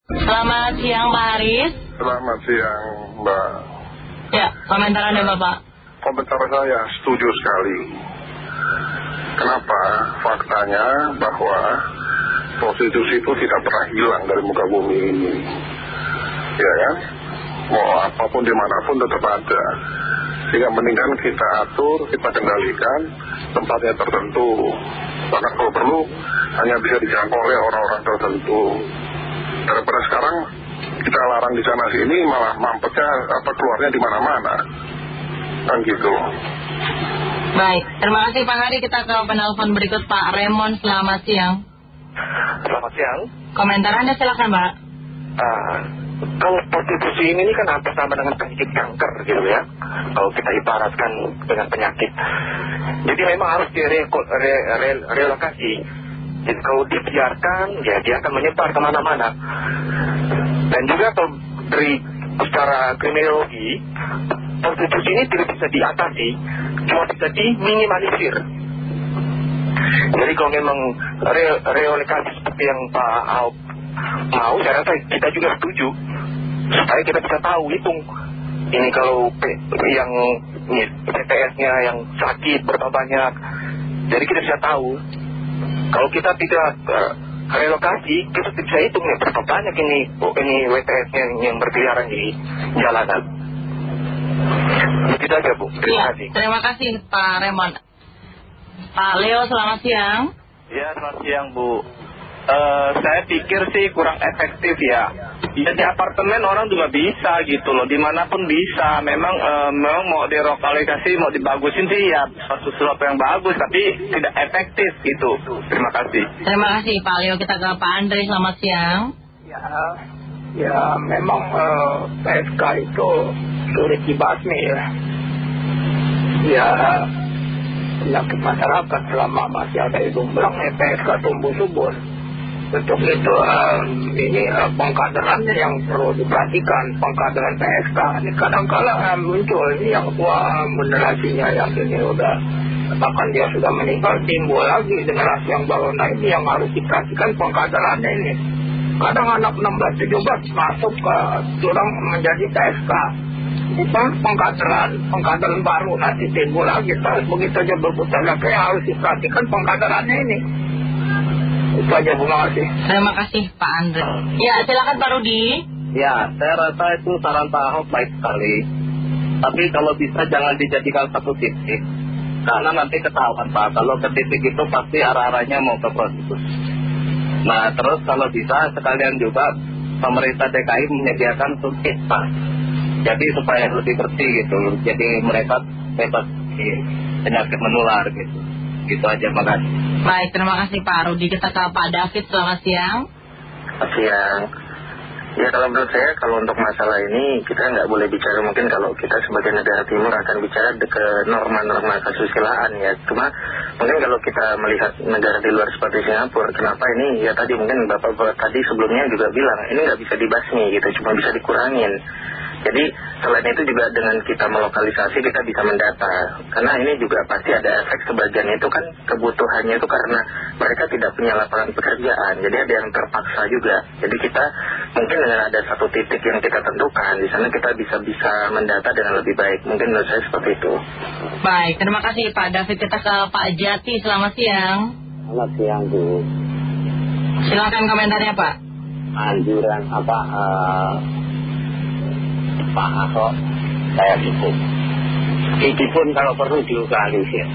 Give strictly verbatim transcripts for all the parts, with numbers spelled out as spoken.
Selamat siang Pak Haris. Selamat siang Mbak. Ya, komentar Anda Bapak. Komentar saya setuju sekali. Kenapa? Faktanya bahwa prostitusi itu tidak pernah hilang dari muka bumi ini. Ya kan? Mau apapun dimanapun tetap ada. Sehingga mendingan kita atur, kita kendalikan tempatnya tertentu. Bahkan kalau perlu hanya bisa dijangkau oleh orang-orang tertentu. Daripada sekarang kita larang di sana sini malah mampetnya apa keluarnya di mana-mana. Kan gitu. Baik, terima kasih Pak Hari. Kita ke penelpon berikut Pak Raymond. Selamat siang. Selamat siang. Komentar Anda silakan Pak. Uh, kalau prostitusi ini kan hampir sama dengan penyakit kanker gitu ya. Kalau kita ibaratkan dengan penyakit. Jadi memang harus direlokasi. Jadi kalau dibiarkan, ya dia akan menyebar kemana-mana. Dan juga kalau dari secara kriminologi, prostitusi ini tidak bisa diatasi, cuma bisa diminimalisir. Jadi kalau memang re relokasi seperti yang Pak Ahok mau, saya rasa kita juga setuju. Supaya kita bisa tahu, hitung. Ini kalau yang P T S-nya yang sakit berapa banyak. Jadi kita bisa tahu. Kalau kita tidak uh, relokasi, kita bisa hitung ya berapa banyak ini oh, ini W T S-nya yang berkeliaran di jalanan. Itu aja Bu, terima ya, kasih. Terima kasih Pak Raymond. Pak Leo, selamat siang. Ya, selamat siang Bu. Uh, saya pikir sih kurang efektif ya. Ya di apartemen orang juga bisa gitu loh, dimanapun bisa. Memang uh, memang mau direlokasi, mau dibagusin sih ya sesuatu yang bagus, tapi tidak efektif gitu. Terima kasih. Terima kasih Pak Leo. Kita ke Pak Andre, selamat siang. Ya, ya memang uh, P S K itu sulit dibasmi ya. Ya, penyakit masyarakat selama masih ada hidung belang, ya P S K tumbuh subur. Untuk itu um, ini uh, pengkaderannya yang perlu diperhatikan, pengkaderan P S K. Ini kadang-kadang um, muncul ini yang tua generasinya yang ini udah, bahkan dia sudah meninggal, timbul lagi generasi yang baru. Nah ini yang harus diperhatikan pengkaderannya ini. Kadang anak enam belas tujuh belas masuk ke jurang menjadi P S K. Itu pengkaderan, pengkaderan baru nanti timbul lagi. Terus begitu aja berputar lagi, harus diperhatikan pengkaderannya ini. Itu aja, terima kasih. Terima kasih Pak Andre. Ya, silakan Pak Rudi. Ya, saya rasa itu saran Pak Ahok baik sekali. Tapi kalau bisa jangan dijadikan satu titik. Karena nanti ketahuan Pak, kalau ke titik itu pasti arah-arahnya mau ke prostitusi. Nah, terus kalau bisa sekalian juga pemerintah D K I menyediakan suntik Pak. Jadi supaya lebih bersih gitu. Jadi mereka bebas penyakit menular gitu. Gitu aja, makasih. Baik, terima kasih Pak Rudi. Kita ke Pak David, selamat siang. Selamat siang. Ya kalau menurut saya, kalau untuk masalah ini kita nggak boleh bicara, mungkin kalau kita sebagai negara timur akan bicara ke norma-norma kesusilaan ya. Cuma mungkin kalau kita melihat negara di luar seperti Singapura, kenapa ini ya tadi mungkin Bapak tadi sebelumnya juga bilang ini nggak bisa dibasmi gitu, cuma bisa dikurangin. Jadi selain itu juga dengan kita melokalisasi kita bisa mendata. Karena ini juga pasti ada efek, sebagian itu kan kebutuhannya itu karena mereka tidak punya lapangan pekerjaan. Jadi ada yang terpaksa juga. Jadi kita mungkin dengan ada satu titik yang kita tentukan, di sana kita bisa bisa mendata dengan lebih baik. Mungkin menurut saya seperti itu. Baik, terima kasih Pak David. Kita ke Pak Jati, selamat siang. Selamat siang Bu. Silakan komentarnya Pak. Anjuran apa uh, Pak Ahok saya dukung. Itu pun kalau perlu dilokalisir.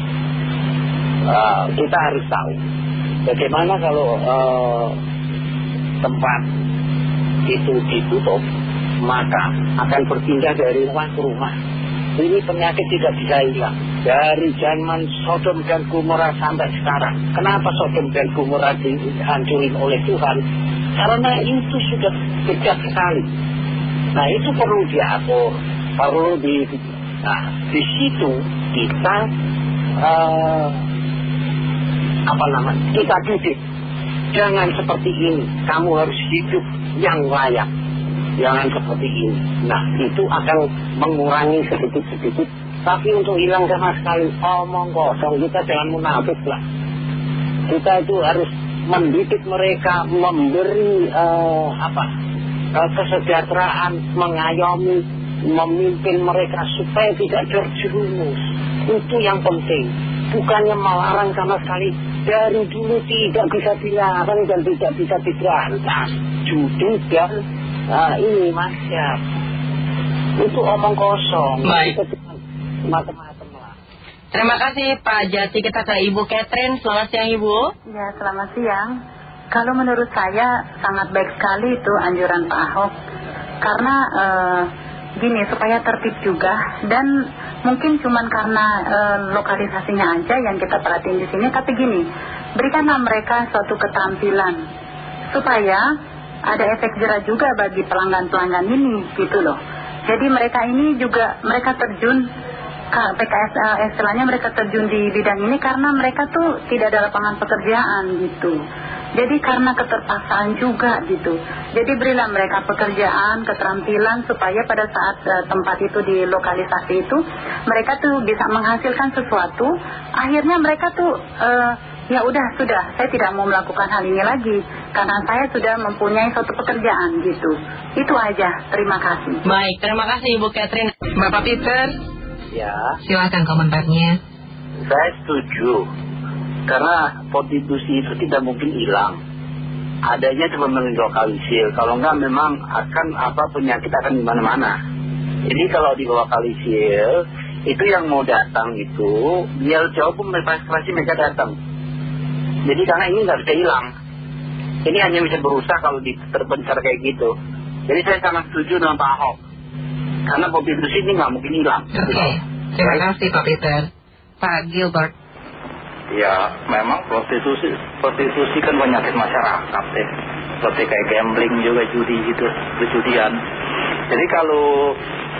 Uh, kita harus tahu bagaimana kalau uh, tempat itu ditutup, maka akan berpindah dari rumah ke rumah. Ini penyakit tidak bisa hilang dari zaman Sodom dan Gomora sampai sekarang. Kenapa Sodom dan Gomora dihancurin oleh Tuhan? Karena itu sudah sejak sekali. Nah itu perlu diatur, perlu di, nah di situ kita uh, apa namanya? Kita didik. Jangan seperti ini. Kamu harus hidup yang layak. Jangan seperti ini. Nah itu akan mengurangi sedikit-sedikit. Tapi untuk hilang sama sekali, omong kosong, kita jangan munafik lah. Kita itu harus mendidik mereka, memberi uh, apa uh, kesejahteraan, mengayomi, memimpin mereka supaya tidak terjerumus. Itu yang penting. Bukannya melarang sama sekali. Dari dulu tidak bisa dilarang dan tidak bisa diberantas judi dan uh, ini maksiat. Itu omong kosong. Baik. Itu macam-macam lah. Terima kasih Pak Jati. Kita ke Ibu Catherine. Selamat siang Ibu. Ya, selamat siang. Kalau menurut saya sangat baik sekali itu anjuran Pak Ahok. Karena uh, gini, supaya tertib juga. Dan mungkin cuman karena uh, lokalisasinya aja yang kita perhatiin di sini. Tapi gini, berikanlah mereka suatu keterampilan supaya ada efek jerah juga bagi pelanggan-pelanggan ini gitu loh. Jadi mereka ini juga, mereka terjun P K S, uh, istilahnya mereka terjun di bidang ini karena mereka tuh tidak ada lapangan pekerjaan gitu. Jadi karena keterpaksaan juga gitu. Jadi berilah mereka pekerjaan, keterampilan supaya pada saat uh, tempat itu di lokalisasi itu mereka tuh bisa menghasilkan sesuatu. Akhirnya mereka tuh uh, ya udah sudah, saya tidak mau melakukan hal ini lagi karena saya sudah mempunyai suatu pekerjaan gitu. Itu aja. Terima kasih. Baik, terima kasih Ibu Catherine. Bapak Peter. Ya, Silakan komentarnya. saya setuju. Karena prostitusi itu tidak mungkin hilang. Adanya cuma melokalisir. Kalau enggak memang akan apa penyakit akan di mana-mana. Jadi kalau dilokalisir, itu yang mau datang itu, biar jauh pun pasti mereka datang. Jadi karena ini nggak bisa hilang. Ini hanya bisa berusaha kalau terbencar kayak gitu. Jadi saya sangat setuju dengan Pak Ahok. Karena prostitusi ini nggak mungkin hilang. Oke, okay. Terima kasih Pak Peter. Pak Gilbert. Ya memang prostitusi prostitusi kan penyakit masyarakat ya. Seperti kayak gambling juga, judi gitu, perjudian. Jadi kalau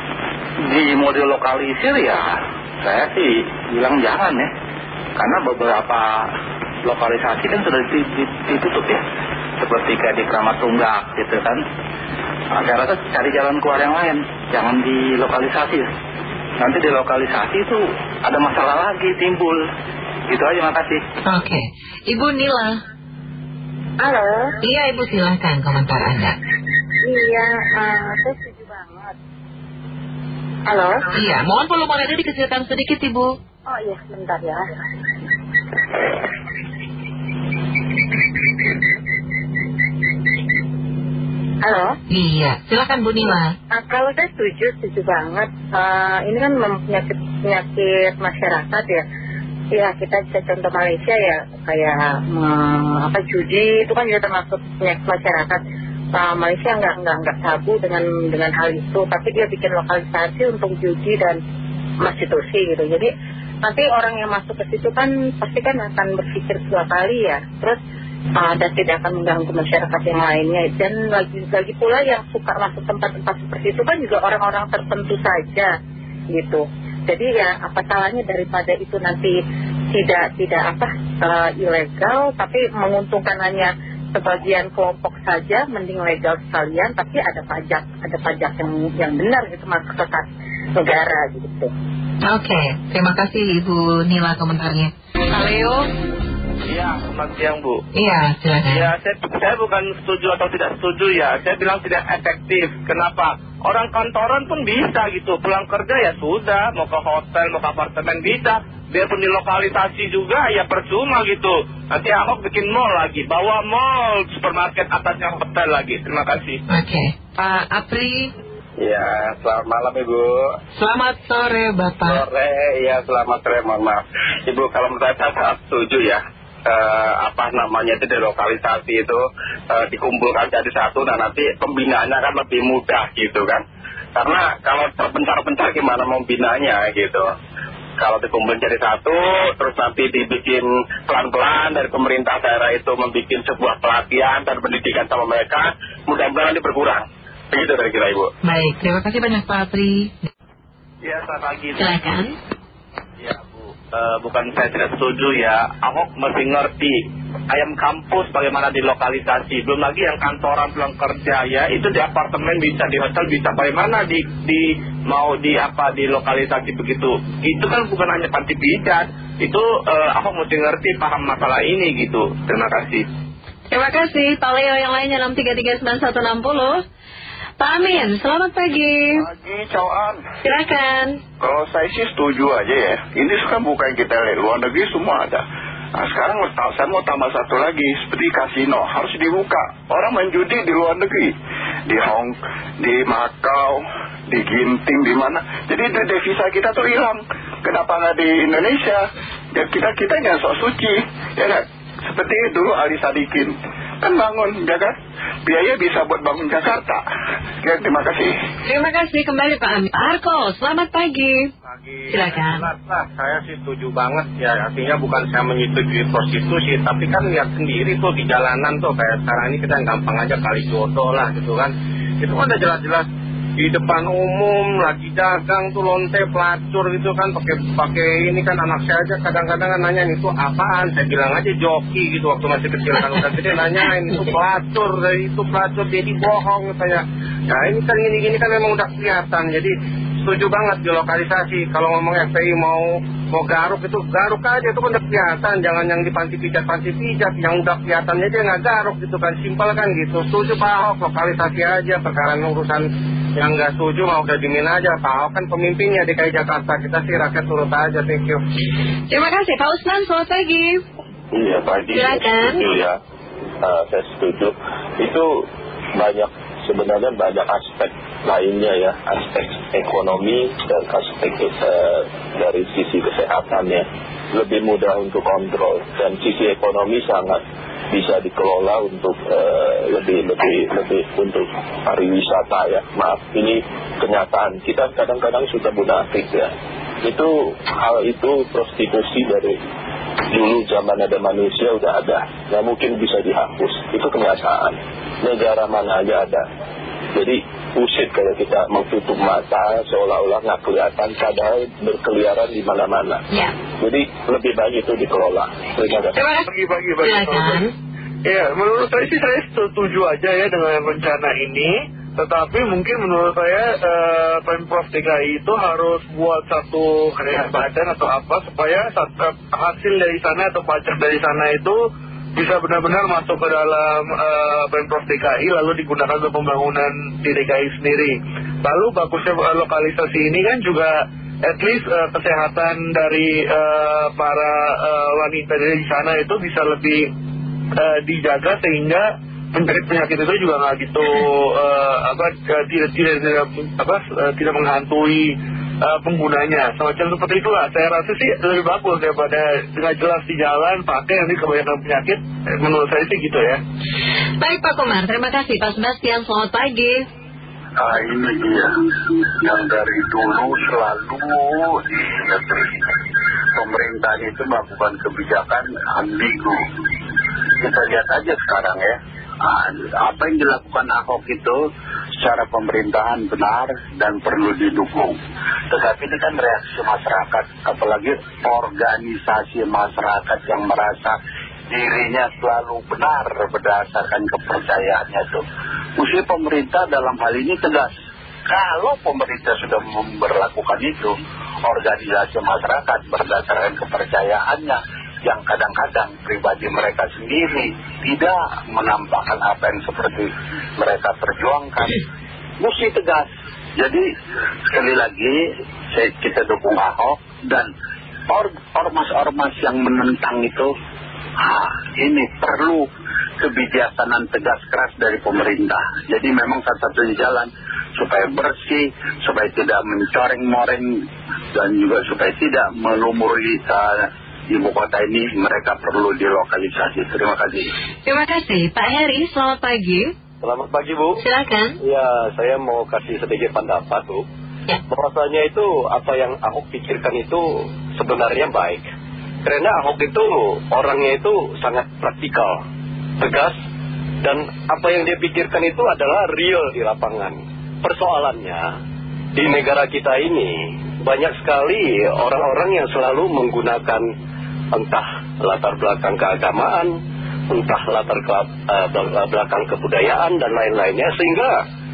di model lokalisir ya saya sih bilang jangan ya. Karena beberapa lokalisasi kan sudah ditutup ya. Seperti kayak di Kramat Tunggak gitu kan. Nah, saya rasa cari jalan keluar yang lain. Jangan di lokalisasi. Nanti di lokalisasi itu ada masalah lagi timbul. Gitu aja, makasih. Oke, okay. Ibu Nila. Halo. Iya Ibu, silahkan komentar Anda. Iya, uh, saya setuju banget. Halo. Iya, mohon volume radio dikecilkan sedikit Ibu. Oh iya, bentar ya. Halo. Iya, silakan Bu Nila. Uh, kalau saya setuju, setuju banget. Uh, ini kan penyakit penyakit masyarakat ya. Ya kita bisa contoh Malaysia ya, kayak um, apa judi itu kan juga termasuk penyakit masyarakat. Uh, Malaysia nggak nggak nggak tabu dengan dengan hal itu, tapi dia bikin lokalisasi untuk judi dan prostitusi gitu. Jadi nanti orang yang masuk ke situ kan pasti kan akan berpikir dua kali ya. Terus uh, dan tidak akan mengganggu masyarakat yang lainnya. Dan lagi lagi pula yang suka masuk tempat-tempat seperti itu kan juga orang-orang tertentu saja gitu. Jadi ya apa salahnya daripada itu nanti tidak tidak apa uh, ilegal tapi menguntungkan hanya sebagian kelompok saja, mending legal sekalian tapi ada pajak ada pajak yang yang benar gitu masuk ke kas negara gitu. Oke, okay. Terima kasih Ibu Nila komentarnya. Pak Leo. Iya, selamat siang Bu. Iya, silakan. Ya, saya, saya bukan setuju atau tidak setuju ya. Saya bilang tidak efektif. Kenapa? Orang kantoran pun bisa gitu. Pulang kerja ya sudah, mau ke hotel, mau ke apartemen bisa. Biarpun di lokalisasi juga ya percuma gitu. Nanti Ahok bikin mall lagi, bawa mall, supermarket atasnya hotel lagi. Terima kasih. Oke, okay. Pak Apri. Ya, selamat malam Ibu. Selamat sore Bapak. Sore, ya selamat sore, mohon maaf Ibu, kalau menurut saya saya setuju ya. Uh, apa namanya itu delokalisasi itu uh, dikumpulkan jadi satu, dan nanti pembinaannya kan lebih mudah gitu kan. Karena kalau terpencar-pencar gimana mau binanya gitu. Kalau dikumpulkan jadi satu, terus nanti dibikin pelan-pelan dari pemerintah daerah itu membuat sebuah pelatihan dan pendidikan sama mereka, mudah-mudahan nanti berkurang. Begitu kira-kira Ibu. Baik, terima kasih banyak Pak Apri. Ya, selamat pagi. Silakan. Ya Bu, uh, bukan saya tidak setuju ya. Ahok mesti ngerti ayam kampus bagaimana dilokalisasi. Belum lagi yang kantoran pulang kerja ya, itu di apartemen bisa, di hotel bisa, bagaimana di, di mau di apa di lokalisasi begitu. Itu kan bukan hanya panti pijat. Itu uh, Ahok mesti ngerti, paham masalah ini gitu. Terima kasih. Terima kasih Pak Leo. Yang lainnya enam tiga tiga sembilan satu enam nol. Pak Amin, selamat pagi. Pagi, Coan. Silakan. Kalau saya sih setuju aja ya. Ini kan bukan kita lihat luar negeri semua ada. Nah sekarang saya mau tambah satu lagi, seperti kasino harus dibuka. Orang main judi di luar negeri, di Hong, di Makau, di Ginting, di mana. Jadi devisa kita tuh hilang. Kenapa nggak di Indonesia? Ya kita kita jangan sok suci, ya kan? Seperti dulu Ali Sadikin kan bangun, ya kan? Biaya bisa buat bangun Jakarta. Ya, terima kasih. Terima kasih kembali Pak Amin. Pak Arko, selamat pagi. Pagi. Silakan. Lah, saya sih setuju banget ya. Artinya bukan saya menyetujui prostitusi, tapi kan lihat sendiri tuh di jalanan tuh kayak sekarang ini kita gampang aja kali jodoh lah gitu kan. Itu kan udah jelas-jelas di depan umum lagi dagang tuh lonte pelacur gitu kan, pakai pakai ini kan. Anak saya aja kadang-kadang kan nanya itu apaan, saya bilang aja joki gitu waktu masih kecil kan. Udah gede nanyain itu pelacur, itu pelacur jadi bohong katanya. Nah ini kan gini-gini kan memang udah kelihatan. Jadi setuju banget di lokalisasi. Kalau ngomong F P I mau mau garuk itu garuk aja, itu kan udah kelihatan. Jangan yang di panti pijat panti pijat, yang udah kelihatannya aja nggak garuk gitu kan, simpel kan gitu. Setuju Pak Ahok, lokalisasi aja. Perkara urusan yang nggak setuju mau udah dimin aja. Pak Ahok kan pemimpinnya D K I Jakarta, kita sih rakyat turut aja. Thank you. Terima kasih Pak Usman, selamat pagi. Iya pagi. Silakan. Setuju ya, uh, saya setuju. Itu banyak, sebenarnya banyak aspek lainnya ya, aspek ekonomi dan aspek uh, dari sisi kesehatannya lebih mudah untuk kontrol, dan sisi ekonomi sangat bisa dikelola untuk uh, lebih lebih lebih untuk pariwisata ya. Maaf, ini kenyataan. Kita kadang-kadang suka munafik ya. Itu hal itu prostitusi dari dulu zaman ada manusia udah ada, nggak mungkin bisa dihapus. Itu kenyataan. Negara mana aja ada. Jadi usik kalau kita menutup mata seolah-olah nggak kelihatan, padahal berkeliaran di mana-mana. Ya. Jadi lebih baik itu dikelola. Terima kasih. Bagi-bagi bagi. Ya, menurut saya sih saya setuju aja ya dengan rencana ini. Tetapi mungkin menurut saya eh, Pemprov D K I itu harus buat satu kayak badan atau apa supaya satu, hasil dari sana atau pajak dari sana itu bisa benar-benar masuk ke dalam uh, Pemprov D K I lalu digunakan untuk pembangunan di D K I sendiri. Lalu bagusnya uh, lokalisasi ini kan juga at least uh, kesehatan dari uh, para uh, wanita di sana itu bisa lebih uh, dijaga sehingga penyakit itu juga nggak gitu uh, apa uh, tidak tidak tidak apa uh, tidak menghantui uh, penggunanya. Semacam seperti itulah. Saya rasa sih lebih bagus daripada dengan jelas di jalan pakai nanti kebanyakan penyakit. Menurut saya sih gitu ya. Baik Pak Komar, terima kasih. Pak Sebastian, selamat pagi. Ah ini dia yang dari dulu selalu di negeri pemerintah itu melakukan kebijakan ambigu. Kita lihat aja sekarang ya. Ah, apa yang dilakukan Ahok itu secara pemerintahan benar dan perlu didukung. Tetapi ini kan reaksi masyarakat, apalagi organisasi masyarakat yang merasa dirinya selalu benar berdasarkan kepercayaannya itu. Mesti pemerintah dalam hal ini tegas. Kalau pemerintah sudah memperlakukan itu, organisasi masyarakat berdasarkan kepercayaannya yang kadang-kadang pribadi mereka sendiri tidak menampakkan apa yang seperti mereka perjuangkan, mesti tegas. Jadi sekali lagi saya, kita dukung Ahok dan or, ormas-ormas yang menentang itu, ah, ini perlu kebijaksanaan tegas keras dari pemerintah. Jadi memang satu-satunya jalan supaya bersih, supaya tidak mencoreng-moreng dan juga supaya tidak melumuri uh, ibu kota ini, mereka perlu dilokalisasi. Terima kasih. Terima kasih. Pak Heri, selamat pagi. Selamat pagi Bu. Silakan. Ya, saya mau kasih sedikit pendapat Bu. Ya. Bahwasanya itu apa yang Ahok pikirkan itu sebenarnya baik. Karena Ahok itu orangnya itu sangat praktikal, tegas, dan apa yang dia pikirkan itu adalah real di lapangan. Persoalannya di negara kita ini banyak sekali orang-orang yang selalu menggunakan entah latar belakang keagamaan, entah latar uh, belakang kebudayaan dan lain-lainnya, sehingga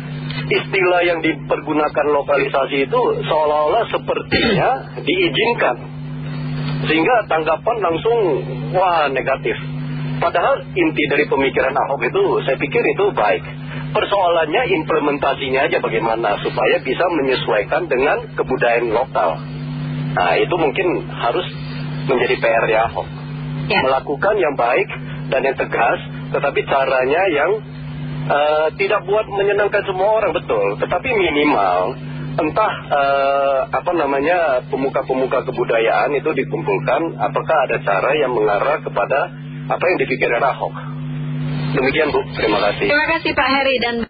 istilah yang dipergunakan lokalisasi itu seolah-olah sepertinya diizinkan, sehingga tanggapan langsung wah negatif. Padahal inti dari pemikiran Ahok itu saya pikir itu baik. Persoalannya implementasinya aja bagaimana supaya bisa menyesuaikan dengan kebudayaan lokal. Nah itu mungkin harus menjadi P R-nya Ahok. Ya. Melakukan yang baik dan yang tegas, tetapi caranya yang uh, tidak buat menyenangkan semua orang, betul. Tetapi minimal entah uh, apa namanya pemuka-pemuka kebudayaan itu dikumpulkan, apakah ada cara yang mengarah kepada apa yang dipikirkan Ahok. Demikian Bu, terima kasih. Terima kasih Pak Heri dan